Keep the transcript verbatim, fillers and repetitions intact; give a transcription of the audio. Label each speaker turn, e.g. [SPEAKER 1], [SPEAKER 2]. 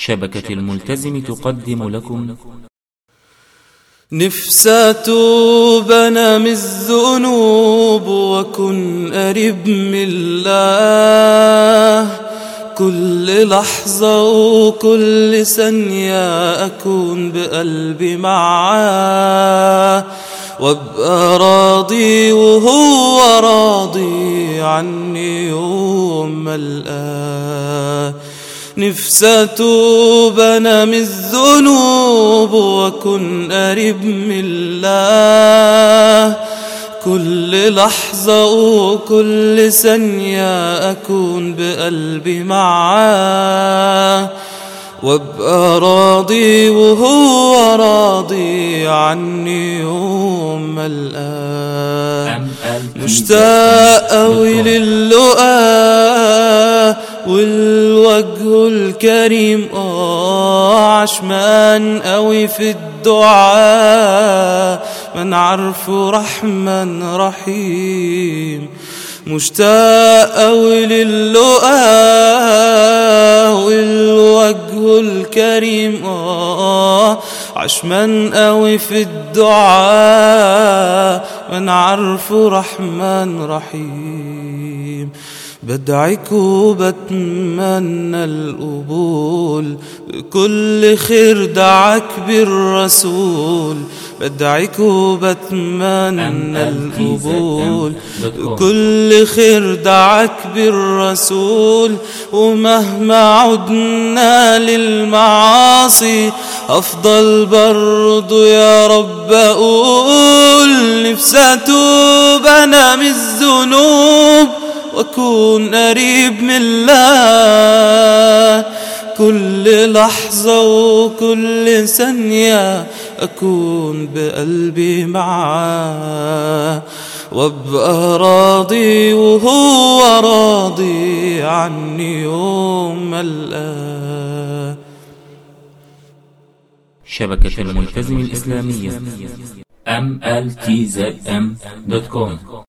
[SPEAKER 1] شبكة الملتزم تقدم لكم
[SPEAKER 2] نفسي أتوب أنا من الذنوب وكن قريب من الله، كل لحظة وكل ثانية أكون بقلبي معاه، وابقى راضي وهو راضي عني يوم ما ألقاه. نفسي أتوب أنا من الذنوب وأكون قريب من الله، كل لحظة وكل ثانية أكون بقلبي معاه، وابقى راضي وهو راضي عني يوم ما ألقاه. مشتاق أوي للقاء والوجه الكريم، آه عشمان أوي في الدعاء من عرفه رحمن رحيم. مشتاق أوي للقاء والوجه الكريم، آه عشمان أوي في الدعاء من عرفه رحمن رحيم. بدعك وبتمنى القبول بكل خير دعك بالرسول، بدعك وبتمنى القبول بكل خير دعك بالرسول. ومهما عدنا للمعاصي أفضل برضو يا رب أقول، نفسي أتوب أنا من الذنوب وأكون قريب من الله، كل لحظة وكل ثانية أكون بقلبي معاه، وابقى راضي وهو راضي عني يوم ما ألقاه.
[SPEAKER 1] شبكة الملتزم الإسلامية إم إل تي زد إم دوت كوم.